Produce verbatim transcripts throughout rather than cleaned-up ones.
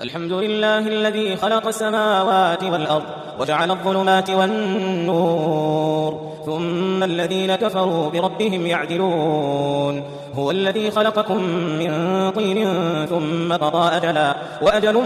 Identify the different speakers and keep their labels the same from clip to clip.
Speaker 1: الحمد لله الذي خلق السماوات والأرض وجعل الظلمات والنور ثم الذين كفروا بربهم يعدلون. هو الذي خلقكم من طين ثم قضى أجلا وأجل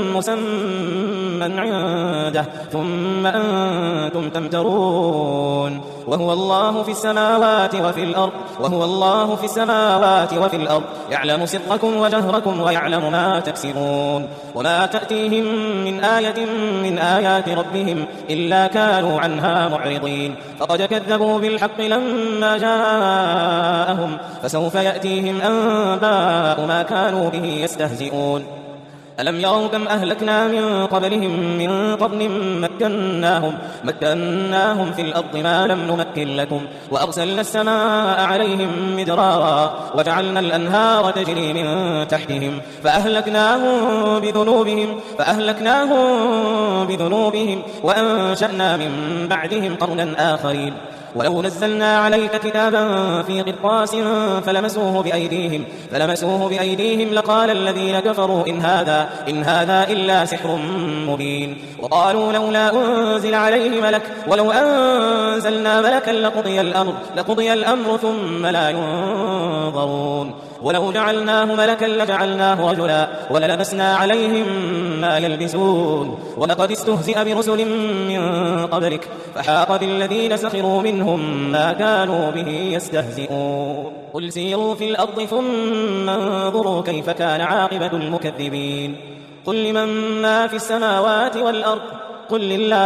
Speaker 1: مسمى عنده ثم أنتم تمترون. وهو الله في السماوات وفي الأرض وهو الله في السماوات وفي الأرض يعلم سركم وجهركم ويعلم ما تكسبون. وما تأتيهم من آية من آيات ربهم إلا كانوا عنها معرضين. فقد كذبوا بالحق لما جاءهم فسوف يأتيهم أنباء ما كانوا به يستهزئون. ألم يروا كم أهلكنا من قبلهم من قرن مكناهم, مكناهم في الأرض ما لم نمكن لكم وأرسلنا السماء عليهم مدرارا وجعلنا الأنهار تجري من تحتهم فأهلكناهم بذنوبهم, فأهلكناهم بذنوبهم وأنشأنا من بعدهم قرنا آخرين. ولو نزلنا عليك كتابا في قرطاس فلمسوه بأيديهم, فلمسوه بأيديهم لقال الذين كفروا إن هذا, إن هذا إلا سحر مبين. وقالوا لولا أنزل عليه ملك ولو أنزلنا ملكا لقضي الأمر, لقضي الأمر ثم لا ينظرون. ولو جعلناه ملكا لجعلناه رجلا وللبسنا عليهم ما يلبسون. ولقد استهزئ برسل من قبلك فحاق بالذين سخروا منهم ما كانوا به يستهزئون. قل سيروا في الأرض ثم انظروا كيف كان عاقبة المكذبين. قل لمن ما في السماوات والأرض قل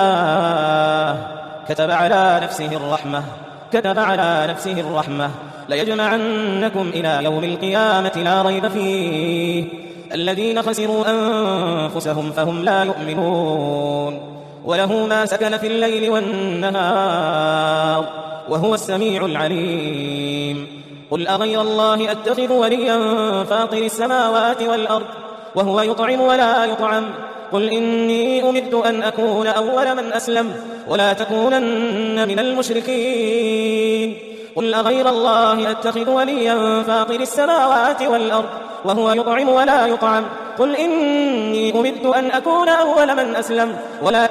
Speaker 1: لله كتب على نفسه الرحمة, كتب على نفسه الرحمة ليجمعنكم إلى يوم القيامة لا ريب فيه. الذين خسروا أنفسهم فهم لا يؤمنون. وله ما سكن في الليل والنهار وهو السميع العليم. قل أغير الله أتخذ وليا فاطر السماوات والأرض وهو يطعم ولا يطعم. قل إني أمرت أن أكون أول من أسلم ولا تكونن من المشركين. قل أغير الله أتخذ وليا فاطر السماوات والأرض وهو يطعم ولا يطعم. قل إني أمرت أن أكون أول من أسلم ولا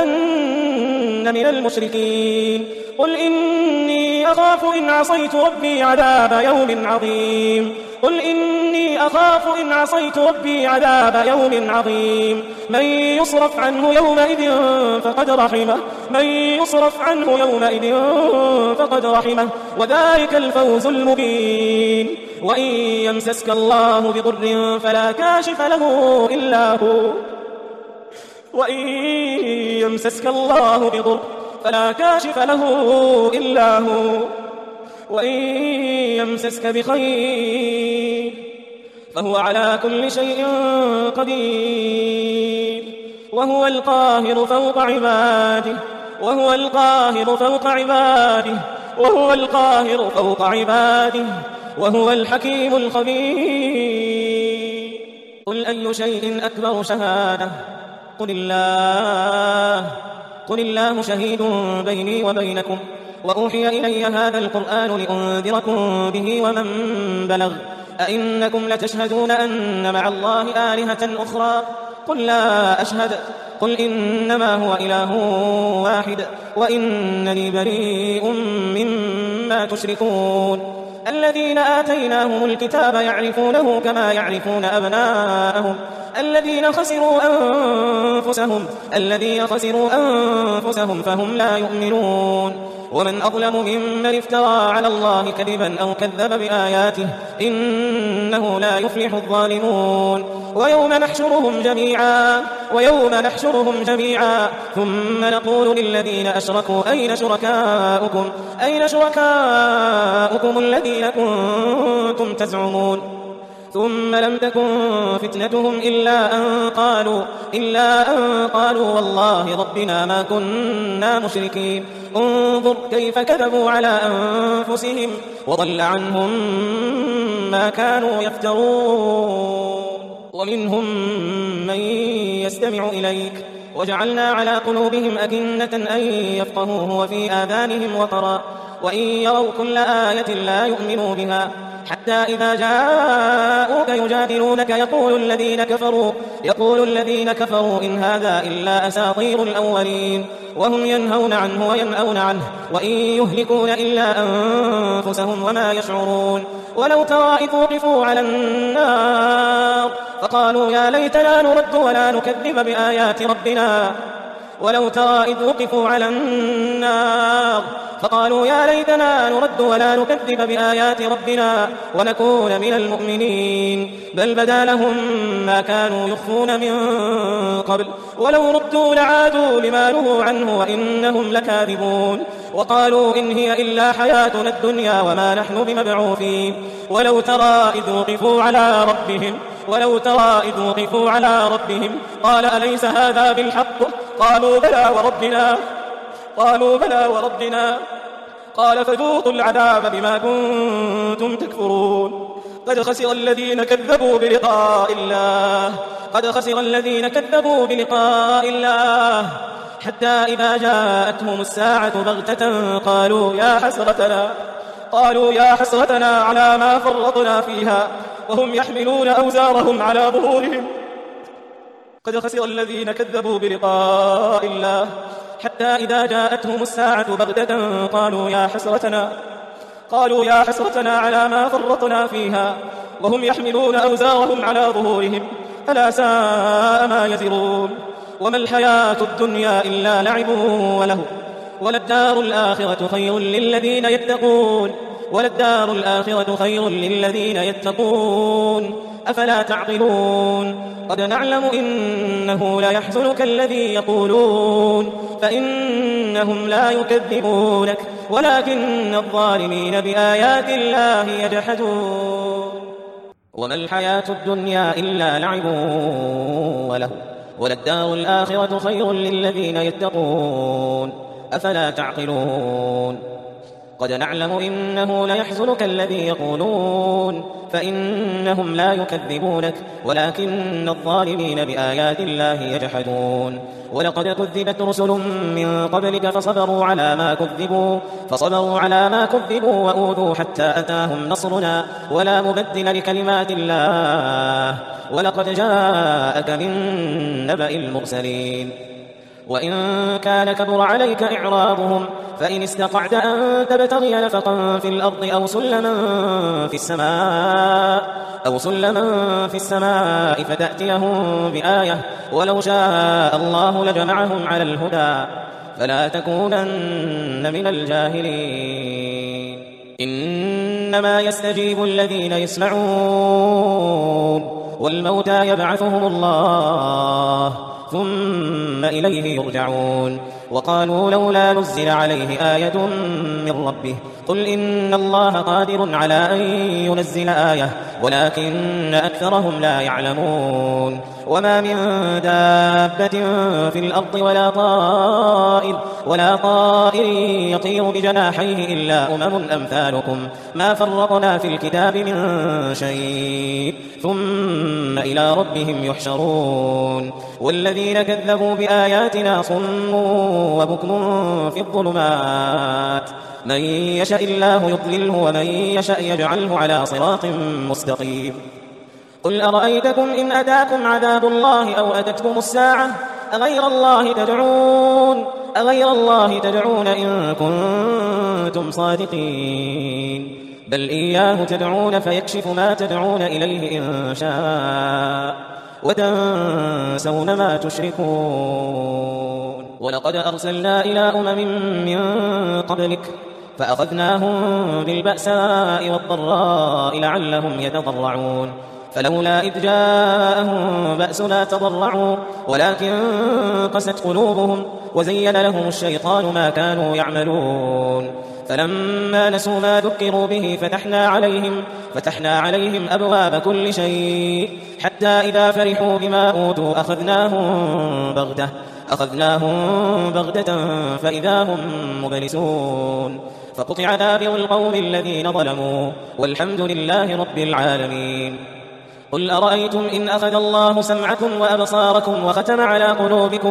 Speaker 1: تكونن من المشركين. قل إني أخاف إن عصيت ربي عذاب يوم عظيم. قل إني أخاف إن عصيت ربي عذاب يوم عظيم. من يصرف عنه يومئذ فقد رحمه, من يصرف عنه يومئذ فقد رحمه وذلك الفوز المبين. وإن يمسسك الله بضر فلا كاشف له إلا هو, وإن يمسسك الله بضر فلا كاشف له إلا هو, وإن يمسسك بخير فهو على كل شيء قدير. وهو القاهر فوق عباده, وهو القاهر فوق عباده, وهو القاهر فوق عباده وهو الحكيم الخبير. قل أي شيء أكبر شهادة قل الله, قل الله شهيد بيني وبينكم وأوحي إلي هذا القرآن لأنذركم به ومن بلغ. أئنكم لتشهدون أن مع الله آلهة أخرى قل لا أشهد. قل إنما هو إله واحد وإنني بريء مما تشركون. الذين آتيناهم الكتاب يعرفونه كما يعرفون أبناءهم الذين خسروا أنفسهم, الذين خسروا أنفسهم فهم لا يؤمنون. ومن أظلم ممن افترى على الله كذبا أو كذب بآياته إنه لا يفلح الظالمون. ويوم نحشرهم جميعا, ويوم نحشرهم جميعا ثم نقول للذين أشركوا أين شركاؤكم, أين شركاؤكم الذين كنتم تزعمون. ثم لم تكن فتنتهم إلا أن قالوا, إلا أن قالوا والله ربنا ما كنا مشركين. انظر كيف كذبوا على أنفسهم وضل عنهم ما كانوا يفترون. ومنهم من يستمع إليك وجعلنا على قلوبهم أكنة أن يفقهوه وفي آذانهم وقرا وإن يروا كل آية لا يؤمنوا بها حتى إذا جاءوك يجادلونك يقول الذين كفروا يقول الذين كفروا إن هذا إلا أساطير الأولين وهم ينهون عنه وينأون عنه وإن يهلكون إلا أنفسهم وما يشعرون. ولو ترى إذ وقفوا على النار فقالوا يا ليتنا نرد ولا نكذب بآيات ربنا ولو ترى إذ وقفوا على النار فقالوا يا ليتنا نرد ولا نكذب بآيات ربنا ونكون من المؤمنين بل بدا لهم ما كانوا يخفون من قبل ولو ردوا لعادوا لما نهوا عنه وإنهم لكاذبون. وقالوا إن هي إلا حياتنا الدنيا وما نحن بمبعوثين. ولو ترى إذ وقفوا على ربهم ولو ترى إذ وقفوا على ربهم قال أليس هذا بالحق قالوا بلى وربنا قالوا بلى وربنا قال فذوقوا العذاب بما كنتم تكفرون. قد خسر الذين كذبوا بلقاء الله قد خسر الذين كذبوا بلقاء الله حتى إذا جاءتهم الساعة بغتة قالوا يا حسرتنا قالوا يا حسرتنا على ما فرطنا فيها وهم يحملون أوزارهم على ظهورهم. قد خسر الذين كذبوا بلقاء الله حتى إذا جاءتهم الساعة بغتة قالوا يا حسرتنا قالوا يا حسرتنا على ما فرطنا فيها وهم يحملون أوزارهم على ظهورهم ألا ساء ما يزرون. وما الحياة الدنيا إلا لعب وله وللدار الآخرة خير للذين يتقون وللدار الآخرة خير للذين يتقون أفلا تعقلون. قد نعلم إنه لا يحزنك الذي يقولون فإنهم لا يكذبونك ولكن الظالمين بآيات الله يجحدون. وما الحياة الدنيا إلا لعب وله وللدار الآخرة خير للذين يتقون أفلا تعقلون. قد نعلم إنه ليحزنك الذي يقولون فإنهم لا يكذبونك ولكن الظالمين بآيات الله يجحدون. ولقد كذبت رسل من قبلك فصبروا على ما كذبوا فصبروا على ما كذبوا وأوذوا حتى أتاهم نصرنا ولا مبدل لكلمات الله ولقد جاءك من نبأ المرسلين. وإن كان كبر عليك إعراضهم فإن استطعت أن تبتغي نفقا في الأرض أو سلما في السماء أو سلما في السماء فتأتيهم بآية ولو شاء الله لجمعهم على الهدى فلا تكونن من الجاهلين. إنما يستجيب الذين يسمعون والموتى يبعثهم الله ثم إليه يرجعون. وقالوا لولا نزل عليه آية من ربه قل إن الله قادر على أن ينزل آية ولكن أكثرهم لا يعلمون. وما من دابة في الأرض ولا طائر ولا طائر يطير بجناحيه إلا أمم أمثالكم ما فرطنا في الكتاب من شيء ثم إلى ربهم يحشرون. والذين كذبوا بآياتنا صم وبكم في الظلمات من يشاء الله يضلله ومن يشاء يجعله على صراط مستقيم. قل أرأيتكم إن أتاكم عذاب الله أو أتتكم الساعة أغير الله تدعون أغير الله تدعون إن كنتم صادقين بل إياه تدعون فيكشف ما تدعون إليه إن شاء وتنسون ما تشركون. ولقد أرسلنا إلى أمم من قبلك فأخذناهم بالبأساء والضراء لعلهم يتضرعون فلولا إذ جاءهم بأسنا تضرعوا ولكن قست قلوبهم وزين لهم الشيطان ما كانوا يعملون فلما نسوا ما ذكروا به فتحنا عليهم فتحنا عليهم أبواب كل شيء حتى إذا فرحوا بما أوتوا أخذناهم بغتة أخذناهم بغتة فإذا هم مبلسون فقطع دابر القوم الذين ظلموا والحمد لله رب العالمين. قل أرأيتم إن أخذ الله سمعكم وأبصاركم وختم على قلوبكم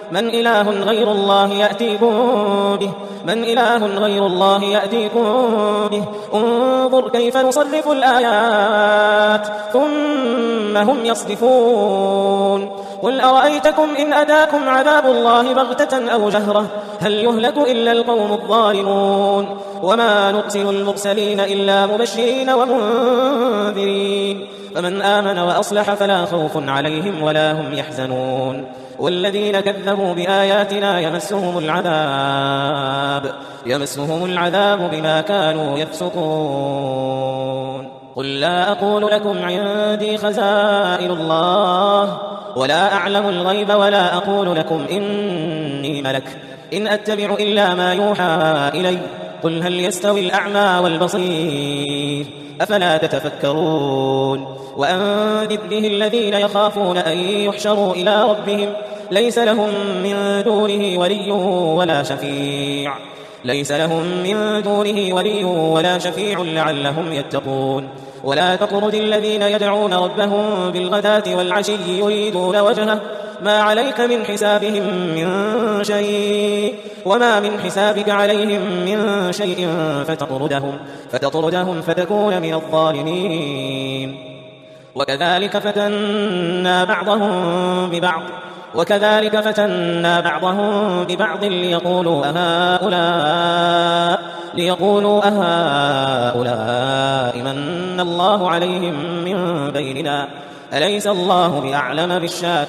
Speaker 1: من إله غير الله يأتيكم به من إله غير الله يأتيكم به انظر كيف نصرف الآيات ثم هم يصدفون قل أرأيتكم إن أتاكم عذاب الله بغتة أو جهرة هل يهلك إلا القوم الظالمون وما نرسل المرسلين إلا مبشرين ومنذرين فمن آمن وأصلح فلا خوف عليهم ولا هم يحزنون والذين كذبوا بآياتنا يمسهم العذاب يمسهم العذاب بما كانوا يفسقون قل لا أقول لكم عندي خزائن الله ولا أعلم الغيب ولا أقول لكم إني ملك إن أتبع إلا ما يوحى إلي قل هل يستوي الأعمى والبصير أفلا تتفكرون وأنذر به الذين يخافون أن يحشروا إلى ربهم ليس لهم من دونه ولي ولا شفيع ليس لهم من دونه ولي ولا شفيع لعلهم يتقون ولا تطرد الذين يدعون ربهم بالغداة والعشي يريدون وجهه ما عليك من حسابهم من شيء وما من حسابك عليهم من شيء فتطردهم, فتطردهم فتكون من الظالمين وكذلك فتنا بعضهم ببعض وكذلك فتنا بعضهم ببعض ليقولوا أهؤلاء ليقولوا أهؤلاء من الله عليهم من بيننا أليس الله بأعلم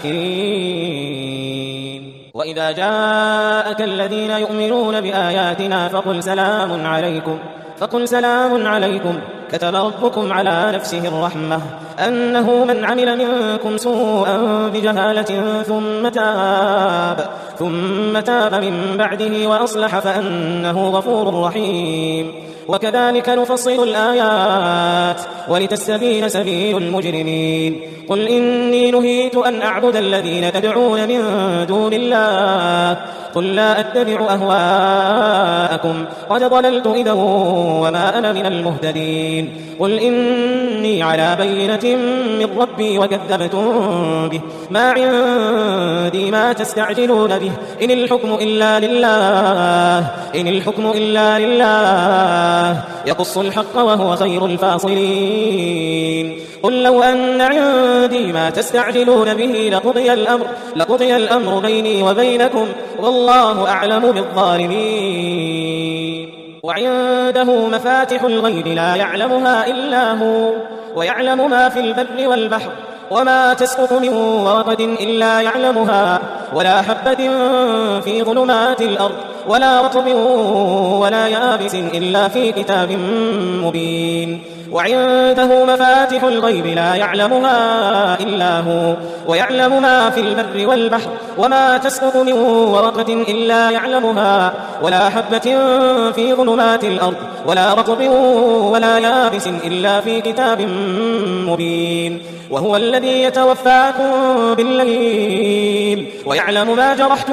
Speaker 1: بالشاكرين وإذا جاءك الذين يؤمنون بآياتنا فقل سلام عليكم فقل سلام عليكم كتب ربكم على نفسه الرحمة أنه من عمل منكم سوءا بجهالة ثم تاب ثم تاب من بعده وأصلح فأنه غفور رحيم وكذلك نفصل الآيات ولتستبين سبيل المجرمين قل إني نهيت أن أعبد الذين تدعون من دون الله قل لا أتبع أهواءكم قد ضللت إذا وما أنا من المهتدين قل إني على بينة من ربي وكذبتم به ما عندي ما تستعجلون به إن الحكم إلا لله إن الحكم إلا لله يقص الحق وهو خير الفاصلين قل لو أن عندي ما تستعجلون به لقضي الأمر, لقضي الأمر بيني وبينكم والله أعلم بالظالمين وعنده مفاتح الغيب لا يعلمها إلا هو ويعلم ما في البر والبحر وما تسقط من ورقة إلا يعلمها ولا حبة في ظلمات الأرض ولا رطب ولا يابس إلا في كتاب مبين وعنده مفاتح الغيب لا يعلمها إلا هو ويعلم ما في البر والبحر وما تسقط من ورقة إلا يعلمها ولا حبة في ظلمات الأرض ولا رطب ولا يابس إلا في كتاب مبين وهو الذي يتوفاكم بالليل ويعلم ما جرحتم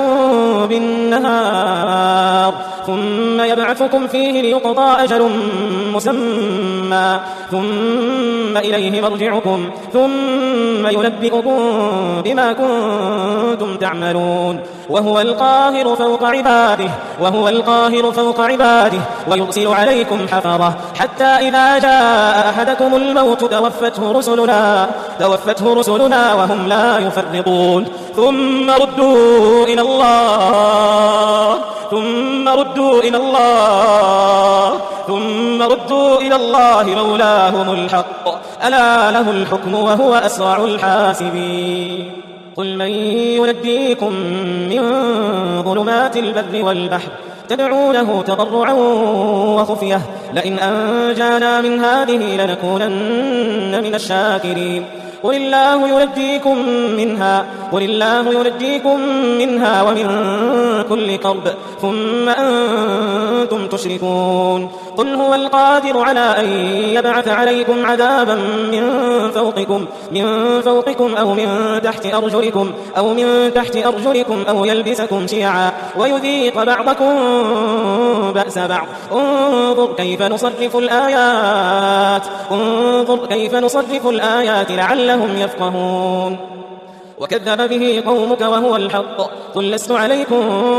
Speaker 1: بالنهار ثم يبعثكم فيه ليقضى أجل مسمى ثم إليه مرجعكم ثم ينبئكم بما كنتم تعملون وهو القاهر فوق عباده وهو القاهر فوق عباده ويرسل عليكم حفظة حتى إذا جاء أحدكم الموت توفته رسلنا توفته رسلنا وهم لا يفرطون ثم ردوا إلى الله ثم ردوا إلى الله ثم ردوا إلى الله مولاهم الحق ألا له الحكم وهو أسرع الحاسبين قل من ينجيكم من ظلمات البر والبحر تدعونه تضرعا وخفية لئن أنجانا من هذه لنكونن من الشاكرين قل الله ينجيكم منها قل الله ينجيكم منها ومن كل كرب ثم أنتم تشركون قل هو القادر على أن يبعث عليكم عذابا من فوقكم من فوقكم أو من تحت أرجلكم أو من تحت أرجلكم أو يلبسكم شيعا ويذيق بعضكم بأس بعض انظر كيف نصرف الآيات انظر كيف نصرف الآيات لعلهم يفقهون وكذب به قومك وهو الحق قل لست عليكم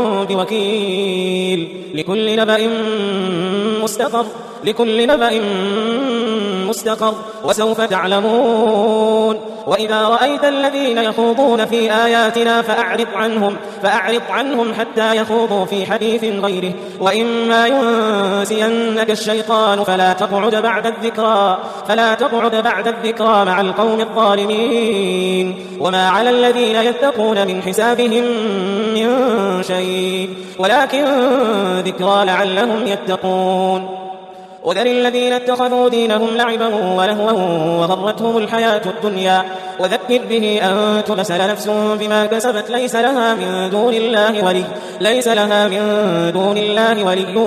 Speaker 1: بوكيل لكل نبأ مستقر لكل نبأ مستقر وسوف تعلمون وإذا رأيت الذين يخوضون في آياتنا فأعرض عنهم فأعرض عنهم حتى يخوضوا في حديث غيره وإما ينسينك الشيطان فلا تقعد بعد الذكرى فلا تقعد بعد الذكرى مع القوم الظالمين وما على الذين يتقون من حسابهم من شيء ولكن ذكرى لعلهم يتقون وذر الذين اتخذوا دينهم لعبا ولهوا وغرتهم الحياة الدنيا وذكر به أن تبسل نفس بما كسبت ليس لها من دون الله ولي ليس لها من دون الله ولي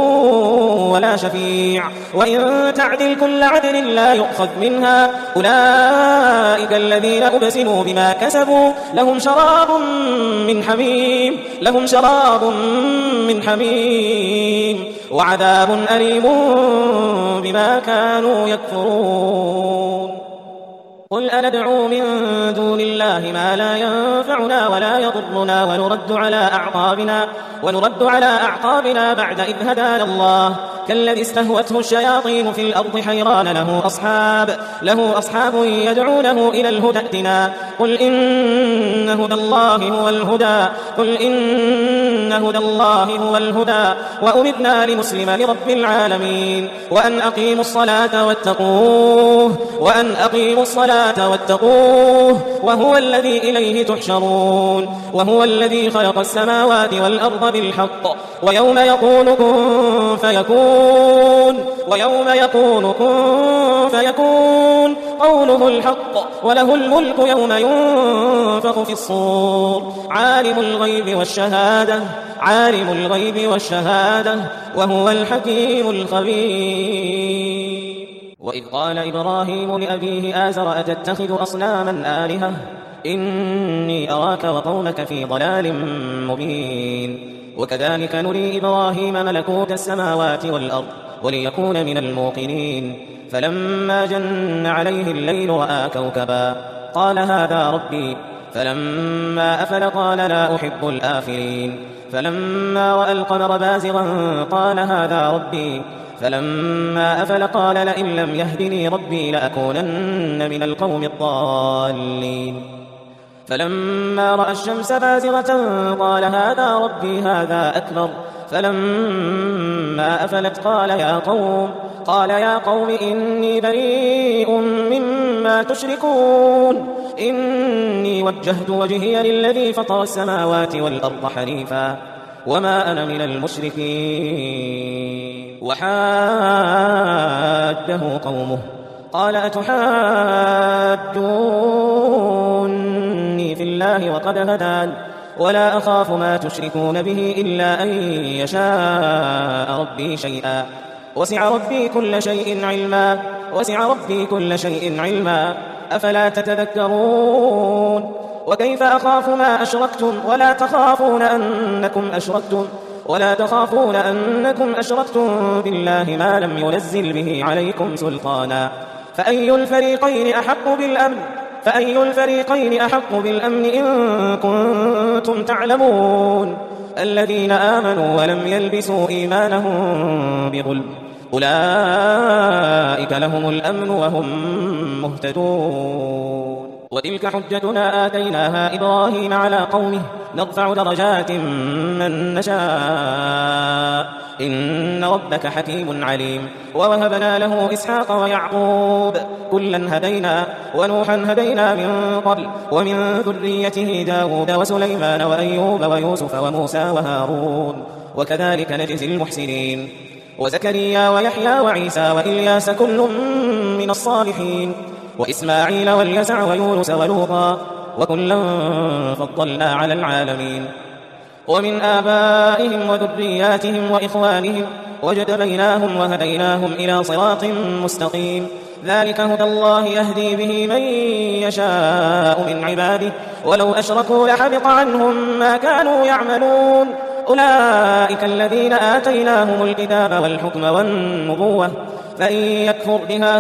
Speaker 1: ولا شفيع وإن تعدل كل عدل لا يؤخذ منها أولئك الذين أبسلوا بما كسبوا لهم شراب من حميم لهم شراب من حميم وعذاب أليم بما كانوا يكفرون قل أندعو من دون الله ما لا ينفعنا ولا يضرنا ونرد على أعقابنا ونرد على أعقابنا بعد إذ هدانا الله كالذي استهوته الشياطين في الأرض حيران له أصحاب له أصحاب يدعونه إلى الهدى ائتنا قل إن هدى الله هو الهدى قل إن هدى الله هو الهدى وأمرنا لنسلم لرب العالمين وأن أقيموا الصلاة واتقوه وأن أقيموا الصلاة واتقوه وهو الذي إليه تحشرون وهو الذي خلق السماوات والأرض بالحق ويوم يقول كن فيكون ويوم يقول كن فيكون قوله الحق وله الملك يوم ينفخ في الصور عالم الغيب والشهادة عالم الغيب والشهادة وهو الحكيم الخبير وإذ قال إبراهيم لأبيه آزر أتتخذ أصناما آلهة إني أراك وقومك في ضلال مبين وكذلك نري إبراهيم ملكوت السماوات والأرض وليكون من الموقنين فلما جن عليه الليل رأى كوكبا قال هذا ربي فلما أفل قال لا أحب الآفلين فلما رأى القمر بازغا قال هذا ربي فلما أفل قال لئن لم يهدني ربي لأكونن من القوم الضالين فلما رأى الشمس بازغة قال هذا ربي هذا أكبر فلما أفلت قال يا قوم قال يا قوم إني بريء مما تشركون إني وجهت وجهي للذي فطر السماوات والأرض حنيفا وما أنا من المشركين وحاجه قومه قال أتحاجوني في الله وقد هدان ولا أخاف ما تشركون به إلا أن يشاء ربي شيئا وسع ربي كل شيء علما وسع ربي كل شيء علما أفلا تتذكرون وكيف أخاف ما أشركتم ولا تخافون أنكم أشركتم ولا تخافون أنكم أشركتم بالله ما لم ينزل به عليكم سلطانا فأي الفريقين أحق بالأمن فأي الفريقين أحق بالأمن إن كنتم تعلمون الذين آمنوا ولم يلبسوا إيمانهم بظلم أولئك لهم الأمن وهم مهتدون وتلك حجتنا آتيناها إبراهيم على قومه نرفع درجات من نشاء إن ربك حكيم عليم ووهبنا له إسحاق ويعقوب كلا هدينا ونوحا هدينا من قبل ومن ذريته داود وسليمان وأيوب ويوسف وموسى وهارون وكذلك نجزي المحسنين وزكريا ويحيى وعيسى وإلياس كل من الصالحين وإسماعيل واليسع ويونس ولوطا وكلا فضلنا على العالمين ومن آبائهم وذرياتهم وإخوانهم وجتبيناهم وهديناهم إلى صراط مستقيم ذلك هدى الله يهدي به من يشاء من عباده ولو أشركوا لحبط عنهم ما كانوا يعملون أولئك الذين آتيناهم الكتاب والحكم والنبوة فإن يكفر بها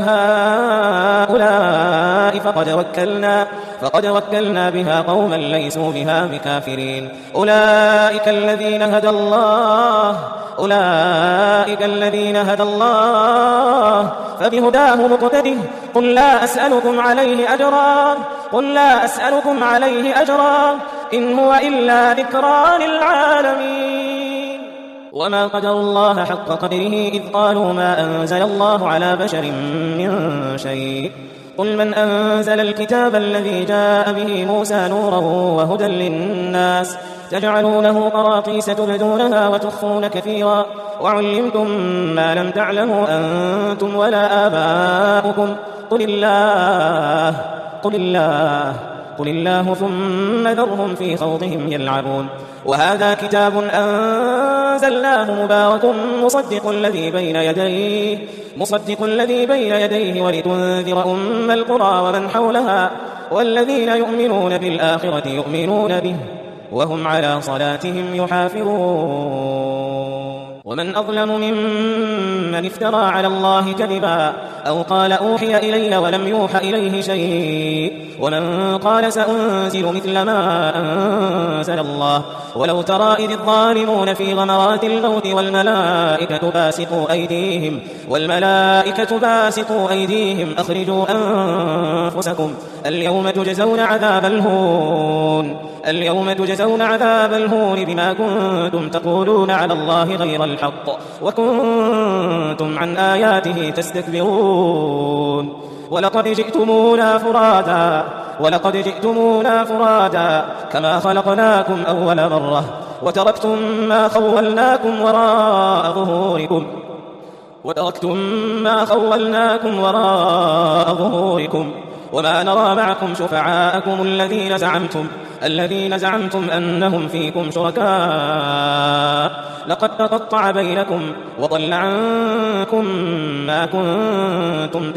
Speaker 1: هؤلاء فقد وكلنا, فقد وكلنا بها قوما ليسوا بها بكافرين. أولئك الذين هدى الله أولئك الذين هدى الله فبهداه مقتده. قل لا أسألكم عليه أجرا قل لا أسألكم عليه أجرا إن هو إلا ذكرى للعالمين. وما قدر الله حق قدره إذ قالوا ما أنزل الله على بشر من شيء. قل من أنزل الكتاب الذي جاء به موسى نورا وهدى للناس تجعلونه قراطيس تبدونها وتخفون كثيرا وعلمتم ما لم تعلموا أنتم ولا آباؤكم قل الله قل الله قل الله ثم ذرهم في خوضهم يلعبون. وهذا كتاب أنزلناه مبارك مصدق الذي بين يديه مصدق الذي بين يديه ولتنذر أم القرى ومن حولها والذين يؤمنون بالآخرة يؤمنون به وهم على صلاتهم يحافظون. ومن أظلم ممن افترى على الله كذبا أو قال أوحي إلي ولم يوحى إليه شيء ومن قال سأنزل مثل ما أنزل الله. ولو ترى إذ الظالمون في غمرات الموت والملائكة باسطوا أيديهم والملائكة باسطوا أيديهم أخرجوا أنفسكم اليوم تجزون عذاب الهون اليوم تجزون عذاب الهون بما كنتم تقولون على الله غير الحق وكنتم عن آياته تستكبرون. ولقد جئتمونا فرادا ولقد جئتمونا فرادا كما خلقناكم أول مرة وتركتم ما خولناكم وراء ظهوركم وتركتم ما خولناكم وراء ظهوركم وما نرى معكم شفعاءكم الذين زعمتم الذين زعمتم أنهم فيكم شركاء لقد تقطع بينكم وضل عنكم ما كنتم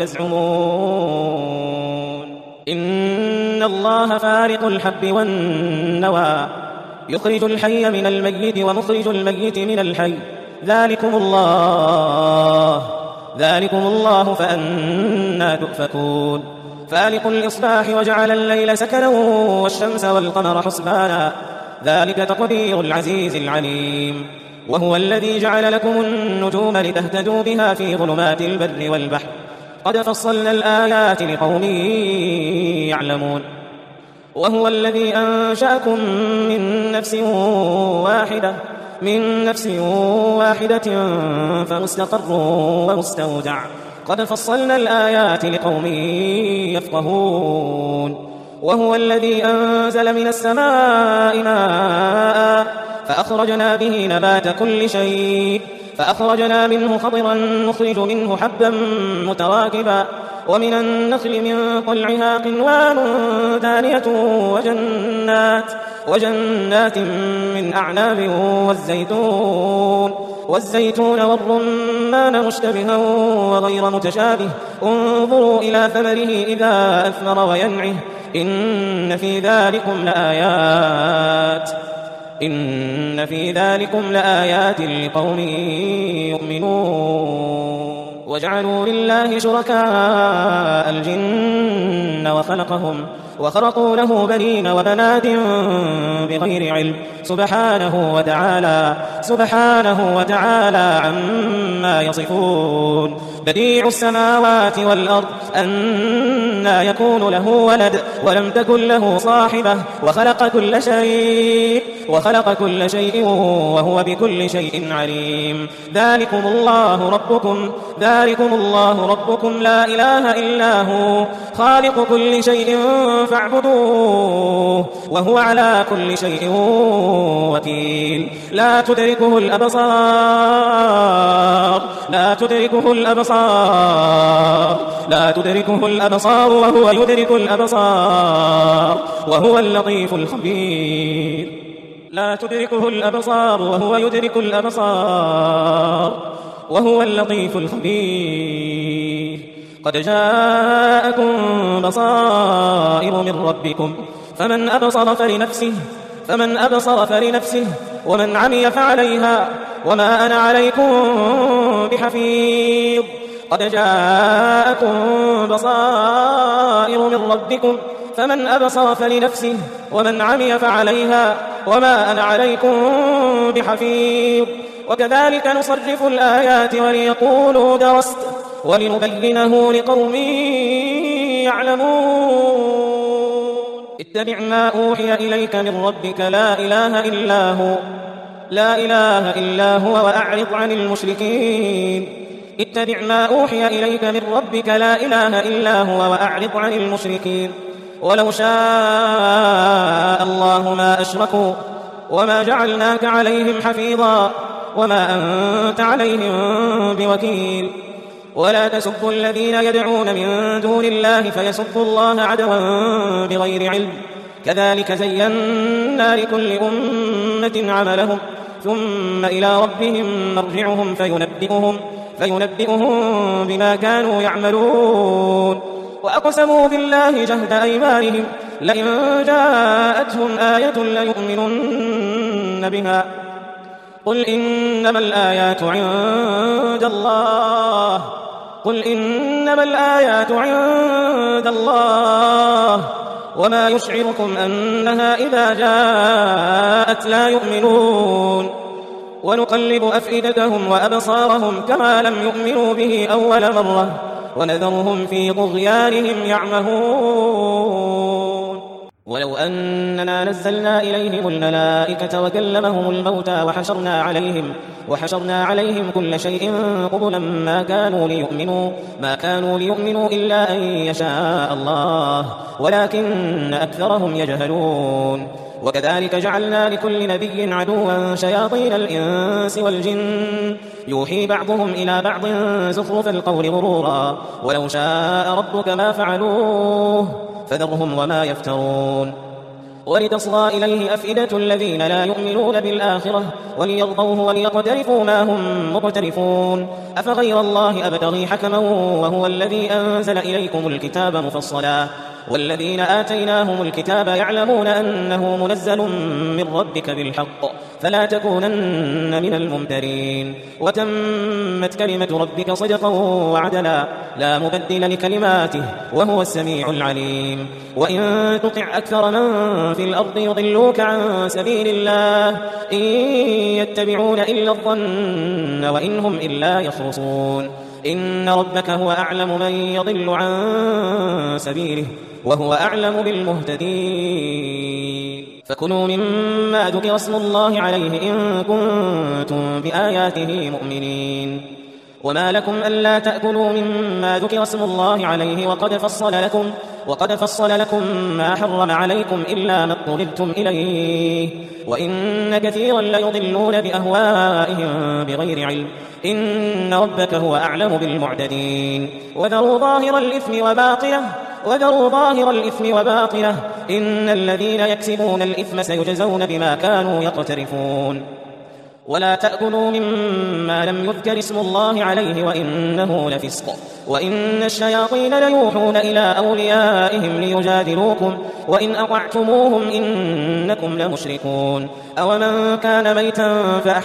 Speaker 1: تزعمون. إن الله فارق الحب والنوى يخرج الحي من الميت ومخرج الميت من الحي ذلكم الله ذلكم الله فأنى تؤفكون. فالق الإصباح وجعل الليل سكنا والشمس والقمر حسبانا ذلك تقدير العزيز العليم. وهو الذي جعل لكم النجوم لتهتدوا بها في ظلمات البر والبحر قد فصلنا الآيات لقوم يعلمون. وهو الذي أنشأكم من نفس واحدة من نفس واحدة فمستقر ومستودع قد فصلنا الآيات لقوم يفقهون. وهو الذي أنزل من السماء ماء فأخرجنا به نبات كل شيء فأخرجنا منه خضرا نخرج منه حبا متراكبا ومن النخل من طلعها قنوان دانية وجنات وجنات من أعناب والزيتون والزيتون والرمان مشتبها وغير متشابه انظروا إلى ثمره إذا أثمر وينعه إن في ذلكم لآيات إن في ذلكم لآيات لقوم يؤمنون. وجعلوا لله شركاء الجن وخلقهم وخرقوا له بنين وبنات بغير علم سبحانه وتعالى سبحانه وتعالى عما يصفون. بديع السماوات والأرض أنى يكون له ولد ولم تكن له صاحبة وخلق كل شيء وخلق كل شيء وهو بكل شيء عليم. ذلكم الله ربكم ذلكم الله ربكم لا إله إلا هو خالق كل شيء فاعبدوه وهو على كل شيء وكيل. لا تدركه الأبصار لا تدركه الأبصار لا تدركه الأبصار وهو يدرك الأبصار وهو اللطيف الخبير. لا تدركه الأبصار وهو يدرك الأبصار وهو اللطيف الخبير. قد جاءكم بصائر من ربكم فمن أبصر فلنفسه فمن أبصر فلنفسه ومن عمي فعليها وما أنا عليكم بحفيظ. قد جاءكم بصائر من ربكم فمن أبصر فلنفسه ومن عمي فعليها وما أنا عليكم بحفيظ وكذلك نصرف الآيات وليقولوا درست ولنبينه لقوم يعلمون اتبع ما أوحي إليك من ربك لا إله إلا هو لا إله إلا هو وأعرض عن المشركين اتبع ما أوحي إليك من ربك لا إله إلا هو وأعرض عن المشركين ولو شاء الله ما أشركوا وما جعلناك عليهم حفيظا وما أنت عليهم بوكيل ولا تسبوا الذين يدعون من دون الله فيسبوا الله عدوا بغير علم كذلك زينا لكل أمة عملهم ثم إلى ربهم مرجعهم فينبئهم, فينبئهم بما كانوا يعملون وأقسموا بالله جهد أيمانهم لئن جاءتهم آية ليؤمنن بها قل إنما الآيات عند الله قل إنما الآيات عند الله وما يشعركم أنها إذا جاءت لا يؤمنون ونقلب أفئدتهم وأبصارهم كما لم يؤمنوا به أول مرة ونذرهم في طغيانهم يعمهون ولو أننا نزلنا إليهم الملائكة وكلمهم الموتى وحشرنا عليهم وحشرنا عليهم كل شيء قبلا ما كانوا ليؤمنوا ما كانوا ليؤمنوا إلا أن يشاء الله ولكن أكثرهم يجهلون وكذلك جعلنا لكل نبي عدوا شياطين الإنس والجن يوحي بعضهم إلى بعض زخرف القول غرورا ولو شاء ربك ما فعلوه فذرهم وما يفترون ولتصغى إليه أفئدة الذين لا يؤمنون بالآخرة وليرضوه وليقترفوا ما هم مقترفون أفغير الله أبتغي حكما وهو الذي أنزل إليكم الكتاب مفصلا والذين آتيناهم الكتاب يعلمون أنه منزل من ربك بالحق فلا تكونن من الممترين وتمت كلمة ربك صدقا وعدلا لا مبدل لكلماته وهو السميع العليم وإن تطع أكثر من في الأرض يضلوك عن سبيل الله إن يتبعون إلا الظن وإن هم إلا يخرصون إن ربك هو أعلم من يضل عن سبيله وهو أعلم بالمهتدين فكلوا مما ذكر اسم الله عليه إن كنتم بآياته مؤمنين وما لكم ألا تأكلوا مما ذكر اسم الله عليه وقد فصل لكم وقد فصل لكم ما حرم عليكم إلا ما اضطررتم إليه وإن كثيرا ليضلون بأهوائهم بغير علم إن ربك هو أعلم بالمعتدين وذروا ظاهر الإثم وباطنه وذروا ظاهر الإثم وباطنه إن الذين يكسبون الإثم سيجزون بما كانوا يقترفون ولا تأكلوا مما لم يذكر اسم الله عليه وإنه لفسق وإن الشياطين ليوحون إلى أوليائهم ليجادلوكم وإن أطعتموهم إنكم لمشركون أومن كان ميتا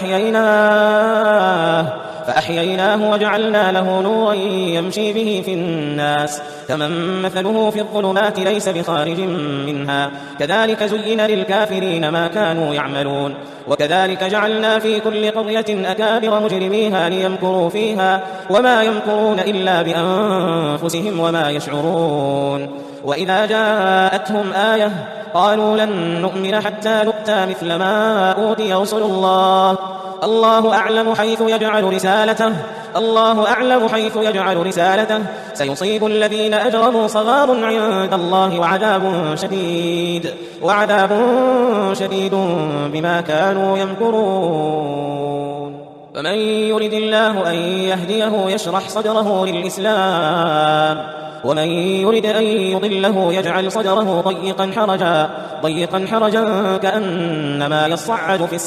Speaker 1: فأحييناه فأحييناه وجعلنا له نورا يمشي به في الناس كمن مثله في الظلمات ليس بخارج منها كذلك زين للكافرين ما كانوا يعملون وكذلك جعلنا في كل قرية أكابر مجرميها ليمكروا فيها وما يمكرون إلا بأنفسهم وما يشعرون وإذا جاءتهم آية قالوا لن نؤمن حتى نؤتى مثل ما أوتي رسل الله الله أعلم حيث يجعل رسالته الله أعلم حيث يجعل رسالته سيصيب الذين أجرموا صغار عند الله وعذاب شديد وعذاب شديد بما كانوا يمكرون فمن يرد الله أن يهديه يشرح صدره للإسلام ومن يرد أن يضله يجعل صدره ضيقا حرجا ضيقا حرجا كأنما يصعد في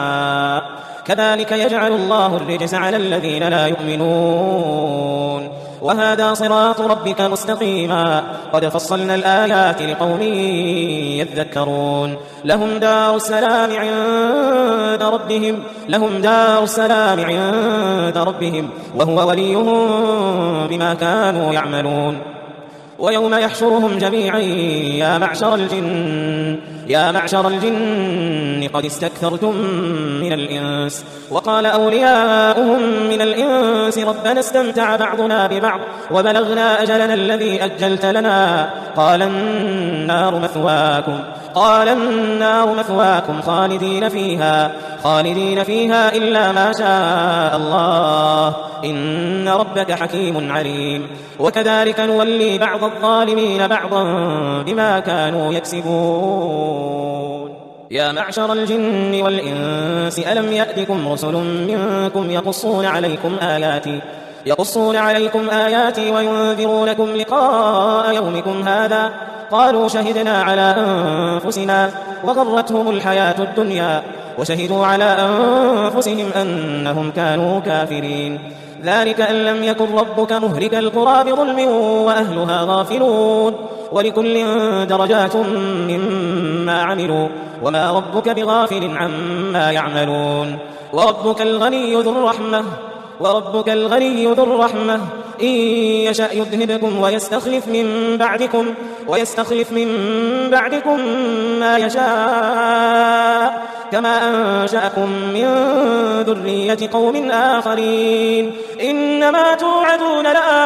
Speaker 1: السماء كذلك يجعل الله الرجس على الذين لا يؤمنون وهذا صراط ربك مستقيما قد فصلنا الآيات لقوم يذكرون لهم دار السلام عند ربهم لهم دار السلام عند ربهم وهو وليهم بما كانوا يعملون ويوم يحشرهم جميعا يا معشر الجن يا معشر الجن قد استكثرتم من الإنس وقال أولياؤهم من الإنس ربنا استمتع بعضنا ببعض وبلغنا أجلنا الذي أجلت لنا قال النار مثواكم قال النار مثواكم خالدين فيها خالدين فيها إلا ما شاء الله إن ربك حكيم عليم وكذلك نولي بعض الظالمين بعضا بما كانوا يكسبون يا معشر الجن والإنس ألم يأتكم رسل منكم يقصون عليكم آياتي يقصون عليكم آياتي وينذرونكم لقاء يومكم هذا قالوا شهدنا على أنفسنا وغرتهم الحياة الدنيا وشهدوا على أنفسهم أنهم كانوا كافرين ذلك أن لم يكن ربك مهلك القرى بظلم وأهلها غافلون ولكل درجات مما عملوا وما ربك بغافل عما يعملون وربك الغني ذو الرحمة وربك الغني ذو الرحمة إن يشأ يذهبكم ويستخلف من بعدكم ويستخلف من بعدكم ما يشاء كما أنشأكم من ذرية قوم آخرين إنما توعدون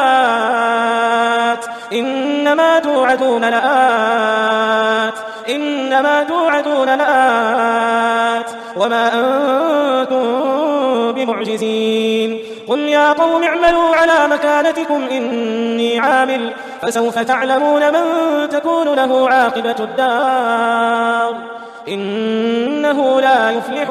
Speaker 1: لآت إنما توعدون لآت إنما توعدون لآت وما أنتم بمعجزين قل يا قوم اعملوا على مكانتكم إني عامل فسوف تعلمون من تكون له عاقبة الدار إنه لا يفلح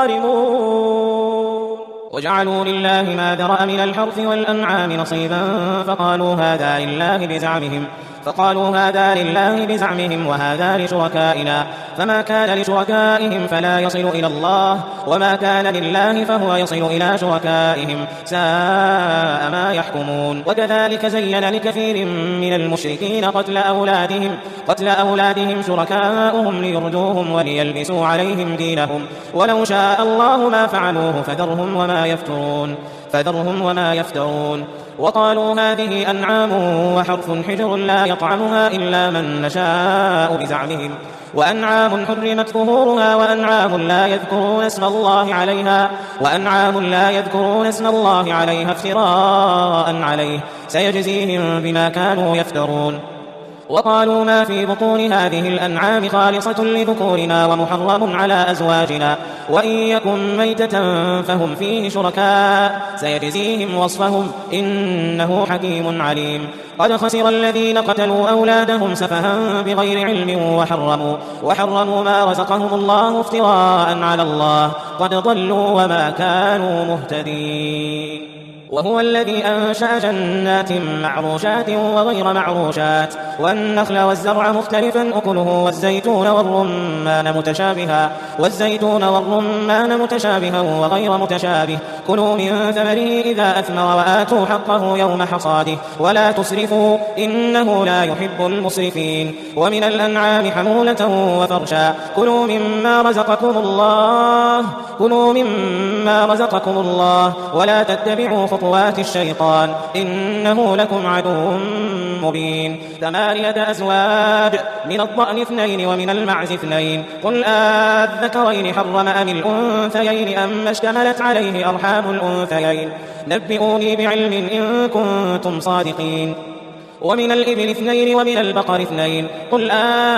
Speaker 1: الظالمون وجعلوا لله ما ذرأ من الحرث والأنعام نصيبا فقالوا هذا لله بزعمهم فقالوا هذا لله بزعمهم وهذا لشركائنا فما كان لشركائهم فلا يصل إلى الله وما كان لله فهو يصل إلى شركائهم ساء ما يحكمون وكذلك زين لكثير من المشركين قتل أولادهم قتل أولادهم شركاؤهم ليردوهم وليلبسوا عليهم دينهم ولو شاء الله ما فعلوه فذرهم وما يفترون فذرهم وما يفترون وقالوا هذه أنعام وحرث حجر لا يطعمها إلا من نشاء بزعمهم وأنعام حرمت ظهورها وأنعام لا يذكرون اسم الله عليها وأنعام لا يذكرون اسم الله عليها افتراء عليه سيجزيهم بما كانوا يفترون وقالوا ما في بطون هذه الأنعام خالصة لذكورنا ومحرم على أزواجنا وإن يكن ميتة فهم فيه شركاء سيجزيهم وصفهم إنه حكيم عليم قد خسر الذين قتلوا أولادهم سفها بغير علم وحرموا, وحرموا ما رزقهم الله افتراء على الله قد ضلوا وما كانوا مهتدين وهو الذي أنشأ جنات معروشات وغير معروشات والنخل والزرع مختلفا أكله والزيتون والرمان متشابها والزيتون والرمان متشابها وغير متشابه كلوا من ثمره إذا أثمر وآتوا حقه يوم حصاده ولا تسرفوا إنه لا يحب المسرفين ومن الأنعام حمولة وفرشا كلوا مما رزقكم الله كلوا مما رزقكم الله ولا تتبعوا خطوات الشيطان إنه لكم عدو مبين ثمانية أزواج من الضأن اثنين ومن المعز اثنين قل آذكرين حرم أم الأنثيين أم اشتملت عليه أرحام الأنثيين نبئوني بعلم إن كنتم صادقين ومن الإبل اثنين ومن البقر اثنين قل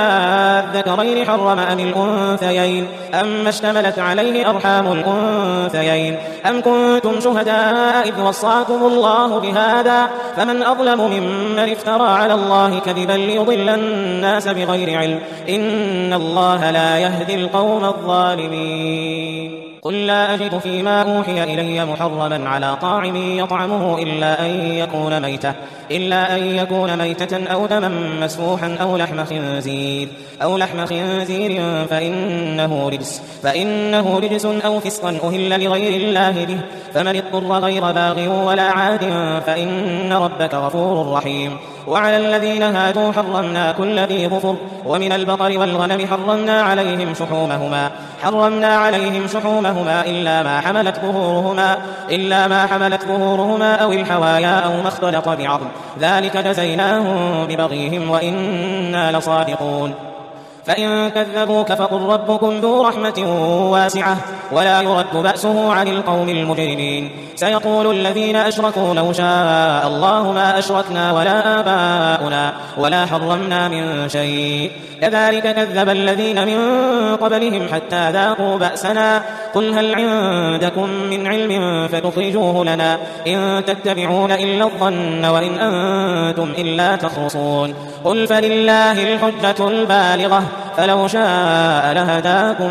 Speaker 1: آذكرين حرم أم الأنثيين أم اشتملت عليه أرحام الأنثيين أم كنتم شهداء إذ وصاكم الله بهذا فمن أظلم ممن افترى على الله كذبا ليضل الناس بغير علم إن الله لا يهدي القوم الظالمين قل لا أجد فيما أوحي إلي محرما على طاعم يطعمه إلا أن يكون ميتة إلا أن يكون ميتة أو دما مسفوحا أو لحم خنزير أو لحم خنزير فإنه رجس فإنه رجس أو فسقا أهل لغير الله به فمن اضطر غير باغ ولا عاد فإن ربك غفور رحيم. وعلى الذين هادوا حرمنا كل ذي ظفر ومن البقر والغنم حرمنا عليهم شحومهما حرمنا عليهم شحومهما إلا ما حملت ظهورهما إلا ما حملت ظهورهما أو الحوايا أو ما اختلط بعظم ذلك جزيناهم ببغيهم وإنا لصادقون. فإن كذبوك فقل ربكم ذو رحمة واسعة ولا يرد بأسه عن القوم المجرمين. سيقول الذين أشركوا لو شاء الله ما أشركنا ولا آباؤنا ولا حرمنا من شيء كذلك كذب الذين من قبلهم حتى ذاقوا بأسنا قل هل عندكم من علم فتخرجوه لنا إن تتبعون إلا الظن وإن أنتم إلا تخرصون. قل فلله الحجة البالغة فلو شاء لهداكم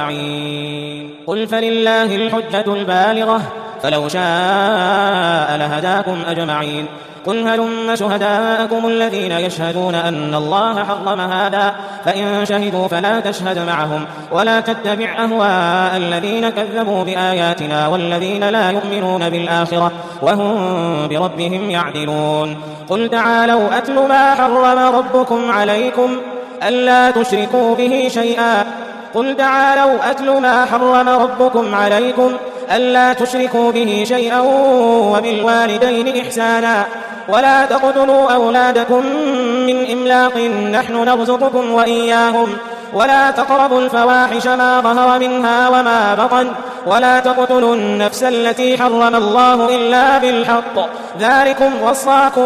Speaker 1: أجمعين قل فلله الحجة البالغة فلو شاء لهداكم أجمعين. قل هلم شهداءكم الذين يشهدون أن الله حرم هذا فإن شهدوا فلا تشهد معهم ولا تتبع أهواء الذين كذبوا بآياتنا والذين لا يؤمنون بالآخرة وهم بربهم يعدلون. قل تعالوا أتل ما حرم ربكم عليكم ألا تشركوا به شيئا قل تعالوا أتل ما حرم ربكم عليكم ألا تشركوا به شيئا وبالوالدين إحسانا ولا تقتلوا أولادكم من إملاق نحن نرزقكم وإياهم ولا تقربوا الفواحش ما ظهر منها وما بطن ولا تقتلوا النفس التي حرم الله إلا بالحق ذلكم وصاكم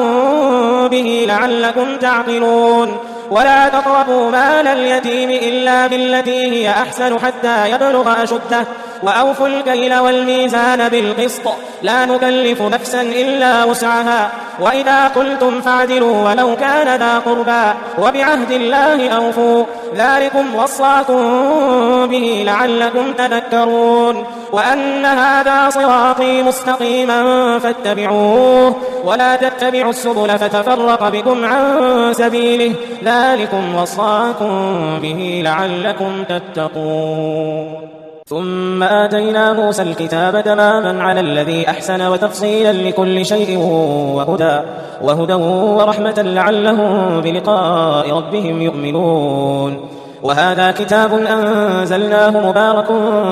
Speaker 1: به لعلكم تعقلون. ولا تقربوا مال اليتيم إلا بالتي هي أحسن حتى يبلغ أشده وأوفوا الكيل والميزان بالقسط لا نكلف نفسا إلا وسعها وإذا قلتم فاعدلوا ولو كان ذا قربى وبعهد الله أوفوا ذلكم وصاكم به لعلكم تذكرون. وأن هذا صراطي مستقيما فاتبعوه ولا تتبعوا السبل فتفرق بكم عن سبيله ذلكم وصاكم به لعلكم تتقون. ثم آتينا موسى الكتاب تماما على الذي أحسن وتفصيلا لكل شيء وهدى, وهدى ورحمة لعلهم بلقاء ربهم يؤمنون. وهذا كتاب أنزلناه مبارك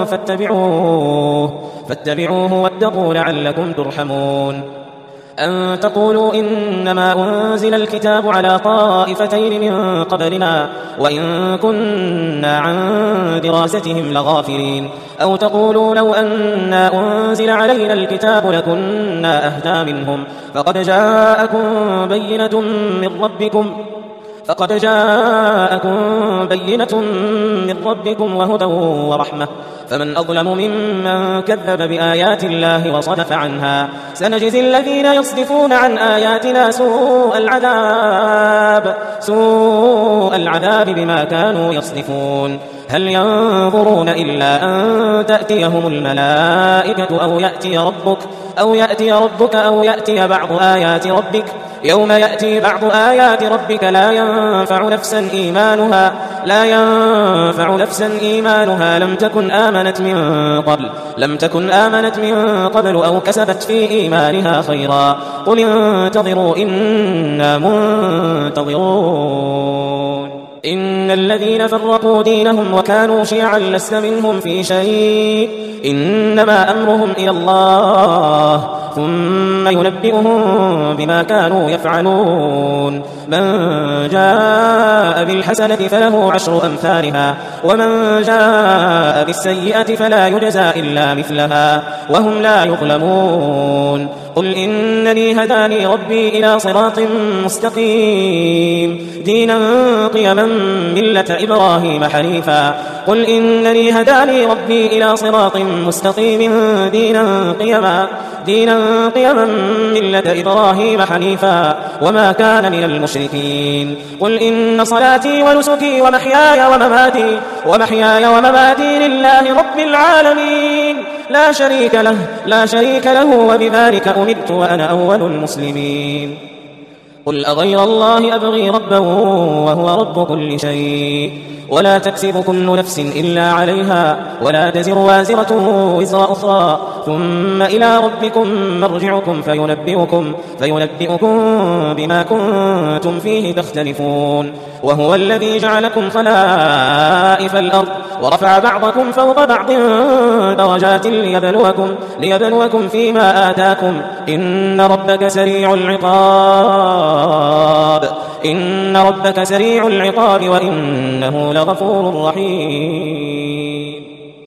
Speaker 1: فاتبعوه, فاتبعوه واتقوا لعلكم ترحمون. أن تقولوا إنما أنزل الكتاب على طائفتين من قبلنا وإن كنا عن دراستهم لغافلين أو تقولوا لو أنا أنزل علينا الكتاب لكنا أهدى منهم فقد جاءكم بينة من ربكم فقد جاءكم بينة من ربكم وهدى ورحمة فمن أظلم ممن كذب بآيات الله وصدف عنها سنجزي الذين يصدفون عن آياتنا سوء العذاب سوء العذاب بما كانوا يصدفون. هل ينظرون إلا أن تأتيهم الملائكة أو يأتي ربك أو يأتي ربك أو يأتي بعض آيات ربك يوم يأتي بعض آيات ربك لا ينفع نفسا إيمانها لا ينفع نفسا إيمانها لم تكن آمنت من قبل لم تكن آمنت من قبل أو كسبت في إيمانها خيرا قل انتظروا إنا منتظرون. إن الذين فرقوا دينهم وكانوا شيعا لست منهم في شيء إنما أمرهم إلى الله ثم ينبئهم بما كانوا يفعلون. من جاء بالحسنة فله عشر أمثالها ومن جاء بالسيئة فلا يجزى إلا مثلها وهم لا يظلمون. قل إنني هداني ربي إلى صراط مستقيم دينا قيما ملة إبراهيم حنيفا قل إنني هداني ربي إلى صراط مستقيم دينا قيما دينا قيما ملة إبراهيم حنيفا وما كان من المشركين قل إن صلاتي ونسكي ومحياي ومماتي ومحياي ومماتي لله رب العالمين لا شريك له لا شريك له وبذلك أمرت وأنا أول المسلمين قل أغير الله أبغي ربا وهو رب كل شيء ولا تكسب كل نفس إلا عليها ولا تزر وازرة وزر أخرى ثم إلى ربكم مرجعكم فينبئكم, فينبئكم بما كنتم فيه تختلفون وهو الذي جعلكم خلائف الأرض ورفع بعضكم فوق بعض درجات ليبلوكم, ليبلوكم فيما آتاكم إن ربك سريع العقاب إن ربك سريع العقاب وإنه لغفور رحيم